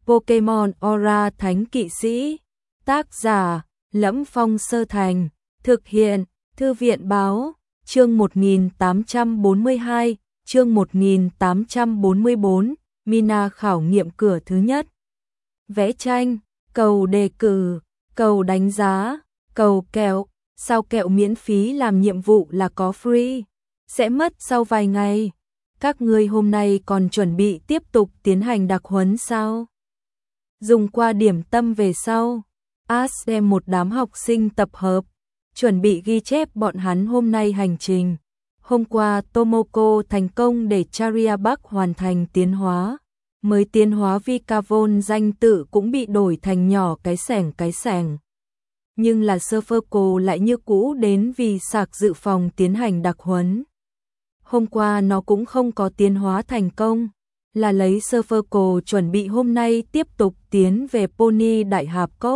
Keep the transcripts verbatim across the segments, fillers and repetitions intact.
Pokemon Aura Thánh Kỵ Sĩ. Tác giả: Lẫm Phong Sơ Thành. Thực hiện: Thư viện Báo. Chương một nghìn tám trăm bốn mươi hai, chương một nghìn tám trăm bốn mươi bốn, Mina khảo nghiệm cửa thứ nhất. Vẽ tranh, cầu đề cử, cầu đánh giá, cầu kẹo, sao kẹo miễn phí làm nhiệm vụ là có free, sẽ mất sau vài ngày. Các ngươi hôm nay còn chuẩn bị tiếp tục tiến hành đặc huấn sao? Dùng qua điểm tâm về sau, Ash đem một đám học sinh tập hợp, chuẩn bị ghi chép bọn hắn hôm nay hành trình. Hôm qua Tomoko thành công để Chariabak hoàn thành tiến hóa, mới tiến hóa Vikavon danh tự cũng bị đổi thành nhỏ cái sẻng cái sẻng. Nhưng là Serverco lại như cũ đến vì sạc dự phòng tiến hành đặc huấn. Hôm qua nó cũng không có tiến hóa thành công, là lấy Serverco chuẩn bị hôm nay tiếp tục tiến về Pony Đại Hạp Cốc.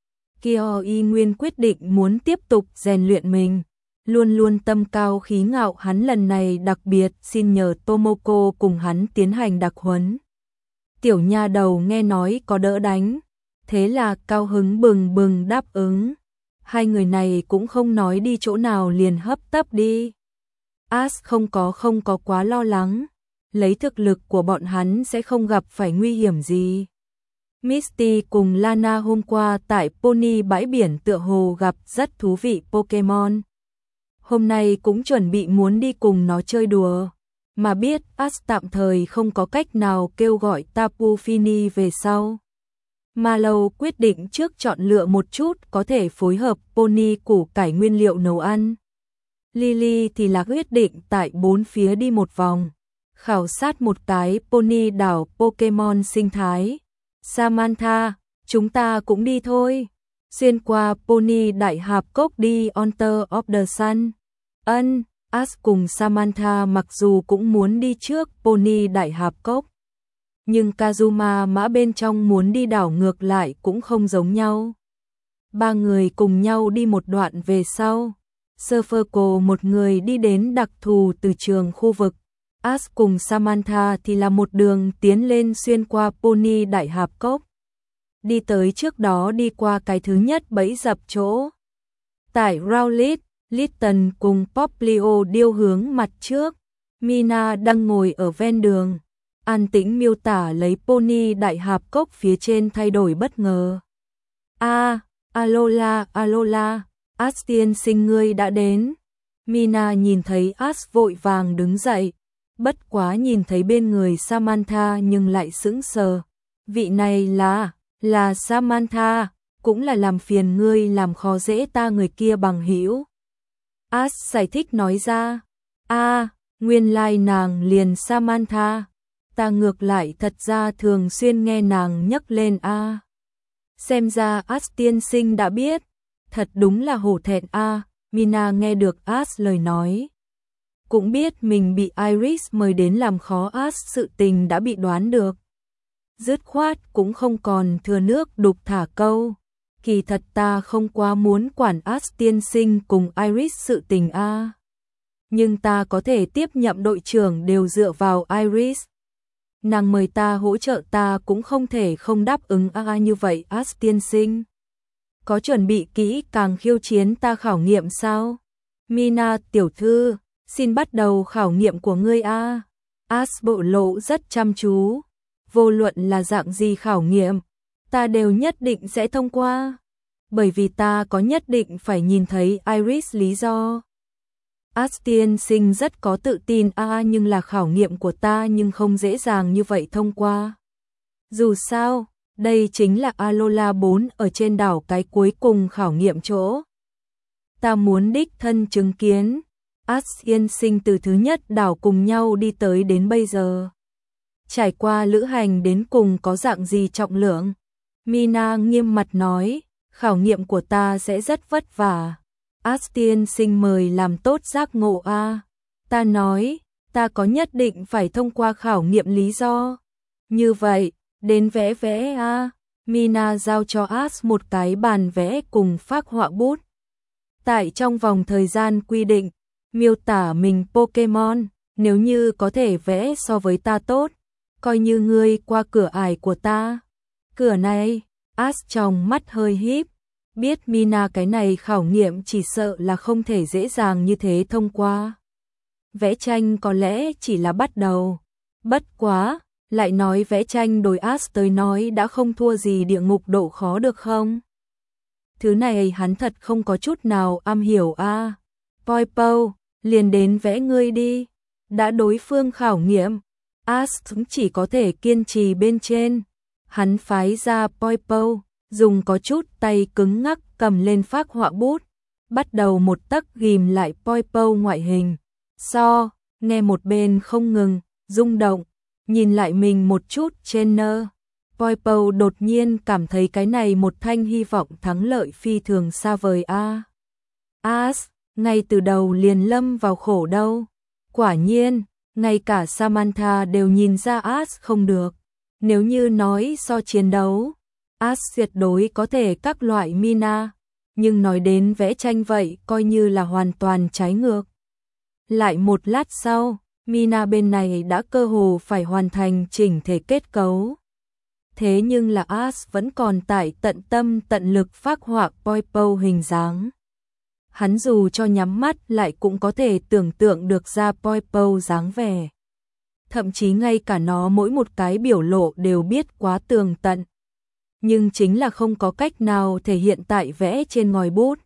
Kyo y nguyên quyết định muốn tiếp tục rèn luyện mình, luôn luôn tâm cao khí ngạo. Hắn lần này đặc biệt xin nhờ Tomoko cùng hắn tiến hành đặc huấn. Tiểu nha đầu nghe nói có đỡ đánh, thế là cao hứng bừng bừng đáp ứng. Hai người này cũng không nói đi chỗ nào liền hấp tấp đi. Ash không có không có quá lo lắng, lấy thực lực của bọn hắn sẽ không gặp phải nguy hiểm gì. Misty cùng Lana hôm qua tại Pony bãi biển tựa hồ gặp rất thú vị Pokemon. Hôm nay cũng chuẩn bị muốn đi cùng nó chơi đùa, mà biết Ash tạm thời không có cách nào kêu gọi Tapu Fini về sau. Mallow quyết định trước chọn lựa một chút có thể phối hợp Pony củ cải nguyên liệu nấu ăn. Lily thì là quyết định tại bốn phía đi một vòng, khảo sát một cái Pony đảo Pokemon sinh thái. Samantha, chúng ta cũng đi thôi. Xuyên qua Pony Đại Hạp Cốc đi Honor of the Sun. Ân, Ash cùng Samantha mặc dù cũng muốn đi trước Pony Đại Hạp Cốc, nhưng Kazuma mã bên trong muốn đi đảo ngược lại cũng không giống nhau. Ba người cùng nhau đi một đoạn về sau, Serverco một người đi đến đặc thù từ trường khu vực. Ash cùng Samantha thì là một đường tiến lên xuyên qua Pony Đại Hạp Cốc. Đi tới trước đó đi qua cái thứ nhất bẫy dập chỗ. Tại Rowlet, Litten cùng Poplio điêu hướng mặt trước. Mina đang ngồi ở ven đường, an tĩnh miêu tả lấy Pony Đại Hạp Cốc phía trên thay đổi bất ngờ. A, Alola, Alola, Ash tiên sinh ngươi đã đến. Mina nhìn thấy Ash vội vàng đứng dậy, bất quá nhìn thấy bên người Samantha nhưng lại sững sờ. Vị này là, là Samantha, cũng là làm phiền ngươi làm khó dễ ta người kia bằng hữu. Ash giải thích nói ra, a, nguyên lai nàng liền Samantha, ta ngược lại thật ra thường xuyên nghe nàng nhắc lên a. Xem ra Ash tiên sinh đã biết, thật đúng là hổ thẹn a. Mina nghe được Ash lời nói, cũng biết mình bị Iris mời đến làm khó Ash sự tình đã bị đoán được. Dứt khoát cũng không còn thừa nước đục thả câu. Kỳ thật ta không quá muốn quản Ash tiên sinh cùng Iris sự tình a. Nhưng ta có thể tiếp nhậm đội trưởng đều dựa vào Iris. Nàng mời ta hỗ trợ ta cũng không thể không đáp ứng a như vậy. Ash tiên sinh có chuẩn bị kỹ càng khiêu chiến ta khảo nghiệm sao? Mina tiểu thư, xin bắt đầu khảo nghiệm của ngươi a. Ash bộ lộ rất chăm chú. Vô luận là dạng gì khảo nghiệm, ta đều nhất định sẽ thông qua, bởi vì ta có nhất định phải nhìn thấy Iris lý do. Ash tiên sinh rất có tự tin a, nhưng là khảo nghiệm của ta nhưng không dễ dàng như vậy thông qua. Dù sao, đây chính là Alola bốn ở trên đảo cái cuối cùng khảo nghiệm chỗ. Ta muốn đích thân chứng kiến. Ash tiên sinh từ thứ nhất đảo cùng nhau đi tới đến bây giờ, trải qua lữ hành đến cùng có dạng gì trọng lượng. Mina nghiêm mặt nói, khảo nghiệm của ta sẽ rất vất vả. Ash tiên sinh mời làm tốt giác ngộ a. Ta nói, ta có nhất định phải thông qua khảo nghiệm lý do. Như vậy, đến vẽ vẽ a. Mina giao cho Ash một cái bàn vẽ cùng phác họa bút. Tại trong vòng thời gian quy định, miêu tả mình Pokemon, nếu như có thể vẽ so với ta tốt, coi như ngươi qua cửa ải của ta. Cửa này, As trong mắt hơi híp, biết Mina cái này khảo nghiệm chỉ sợ là không thể dễ dàng như thế thông qua. Vẽ tranh có lẽ chỉ là bắt đầu. Bất quá, lại nói vẽ tranh đối As tới nói đã không thua gì địa ngục độ khó được không? Thứ này hắn thật không có chút nào am hiểu a. À. Poipo, liền đến vẽ ngươi đi. Đã đối phương khảo nghiệm, As cũng chỉ có thể kiên trì bên trên. Hắn phái ra Poipo, dùng có chút tay cứng ngắc cầm lên phác họa bút, bắt đầu một tấc ghim lại Poipo ngoại hình. So, nghe một bên không ngừng, rung động, nhìn lại mình một chút trên nơ. Poipo đột nhiên cảm thấy cái này một thanh hy vọng thắng lợi phi thường xa vời a. As, ngay từ đầu liền lâm vào khổ đâu. Quả nhiên, ngay cả Samantha đều nhìn ra As không được. Nếu như nói so chiến đấu, As tuyệt đối có thể các loại Mina, nhưng nói đến vẽ tranh vậy coi như là hoàn toàn trái ngược. Lại một lát sau, Mina bên này đã cơ hồ phải hoàn thành chỉnh thể kết cấu. Thế nhưng là As vẫn còn tại tận tâm tận lực phác họa Poipo hình dáng. Hắn dù cho nhắm mắt lại cũng có thể tưởng tượng được ra Poipo dáng vẻ. Thậm chí ngay cả nó mỗi một cái biểu lộ đều biết quá tường tận. Nhưng chính là không có cách nào thể hiện tại vẽ trên ngòi bút.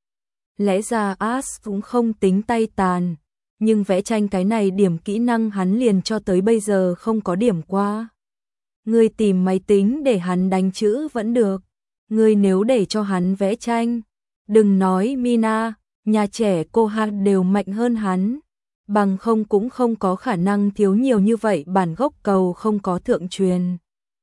Lẽ ra As cũng không tính tay tàn, nhưng vẽ tranh cái này điểm kỹ năng hắn liền cho tới bây giờ không có điểm qua. Ngươi tìm máy tính để hắn đánh chữ vẫn được. Ngươi nếu để cho hắn vẽ tranh, đừng nói Mina, nhà trẻ cô hát đều mạnh hơn hắn. Bằng không cũng không có khả năng thiếu nhiều như vậy bản gốc cầu không có thượng truyền.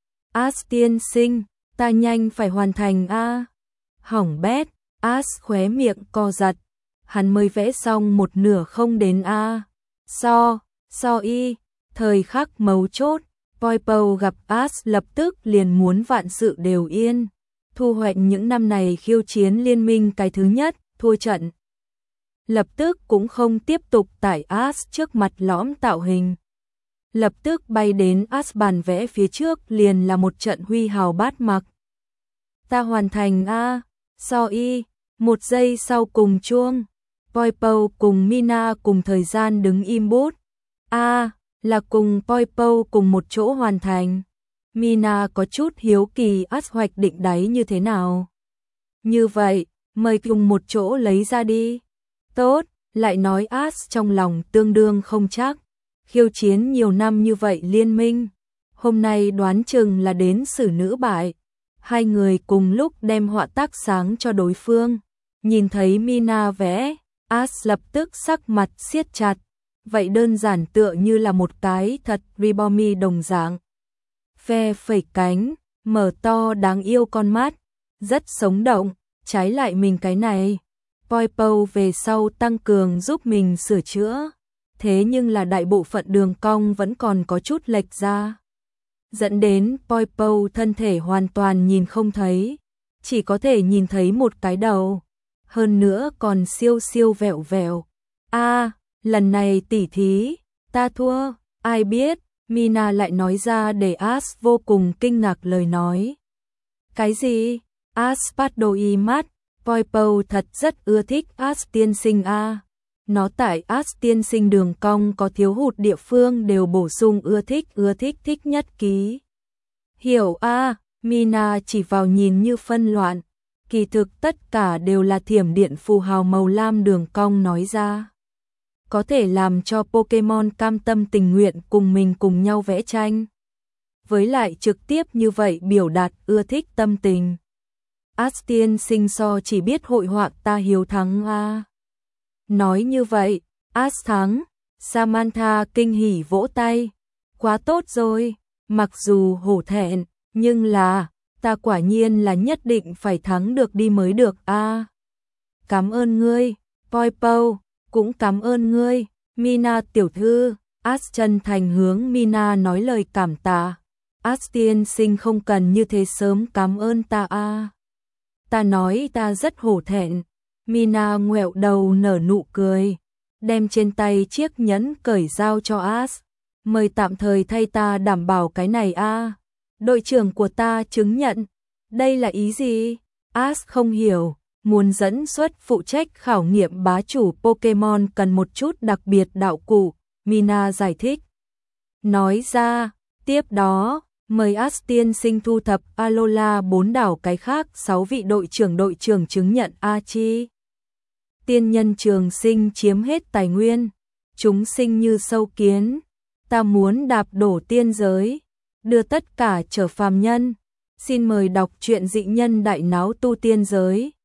As tiên sinh, ta nhanh phải hoàn thành a. Hỏng bét, As khóe miệng co giật. Hắn mới vẽ xong một nửa không đến a. So, so y, thời khắc mấu chốt, Poipo gặp As lập tức liền muốn vạn sự đều yên. Thu hoạch những năm này khiêu chiến liên minh cái thứ nhất, thua trận. Lập tức cũng không tiếp tục tải As trước mặt lõm tạo hình. Lập tức bay đến As bàn vẽ phía trước liền là một trận huy hào bát mặc. Ta hoàn thành a, so y, một giây sau cùng chuông. Poipo cùng Mina cùng thời gian đứng im bút. A, là cùng Poipo cùng một chỗ hoàn thành. Mina có chút hiếu kỳ As hoạch định đáy như thế nào. Như vậy, mời cùng một chỗ lấy ra đi. Tốt, lại nói As trong lòng tương đương không chắc. Khiêu chiến nhiều năm như vậy liên minh. Hôm nay đoán chừng là đến xử nữ bại. Hai người cùng lúc đem họa tác sáng cho đối phương. Nhìn thấy Mina vẽ, As lập tức sắc mặt siết chặt. Vậy đơn giản tựa như là một cái thật ribomi đồng dạng. Phe phẩy cánh, mở to đáng yêu con mắt. Rất sống động, trái lại mình cái này. Poipo về sau tăng cường giúp mình sửa chữa. Thế nhưng là đại bộ phận đường cong vẫn còn có chút lệch ra. Dẫn đến Poipo thân thể hoàn toàn nhìn không thấy. Chỉ có thể nhìn thấy một cái đầu. Hơn nữa còn siêu siêu vẹo vẹo. A, lần này tỉ thí, ta thua, ai biết, Mina lại nói ra để As vô cùng kinh ngạc lời nói. Cái gì? As bắt đầu y mắt, Poipo thật rất ưa thích As tiên sinh a. Nó tại As tiên sinh đường cong có thiếu hụt địa phương đều bổ sung ưa thích ưa thích thích nhất ký. Hiểu a, Mina chỉ vào nhìn như phân loạn. Kỳ thực tất cả đều là thiểm điện phù hào màu lam đường cong nói ra. Có thể làm cho Pokemon cam tâm tình nguyện cùng mình cùng nhau vẽ tranh. Với lại trực tiếp như vậy biểu đạt ưa thích tâm tình. As tiên sinh so chỉ biết hội họa ta hiếu thắng a. Nói như vậy, As thắng, Samantha kinh hỉ vỗ tay. Quá tốt rồi, mặc dù hổ thẹn, nhưng là, ta quả nhiên là nhất định phải thắng được đi mới được a. Cảm ơn ngươi, Poipo, cũng cảm ơn ngươi, Mina tiểu thư. As chân thành hướng Mina nói lời cảm tạ. As tiên sinh không cần như thế sớm cảm ơn ta a. Ta nói ta rất hổ thẹn. Mina ngoẹo đầu nở nụ cười, đem trên tay chiếc nhẫn cởi giao cho As. Mời tạm thời thay ta đảm bảo cái này a. Đội trưởng của ta chứng nhận. Đây là ý gì? Ash không hiểu. Muốn dẫn xuất phụ trách khảo nghiệm bá chủ Pokemon cần một chút đặc biệt đạo cụ, Mina giải thích. Nói ra, tiếp đó, mời Ash tiên sinh thu thập Alola bốn đảo cái khác sáu vị đội trưởng đội trưởng chứng nhận A chi. Tiên nhân trường sinh chiếm hết tài nguyên, chúng sinh như sâu kiến, ta muốn đạp đổ tiên giới, đưa tất cả trở phàm nhân. Xin mời đọc truyện Dị nhân đại náo tu tiên giới.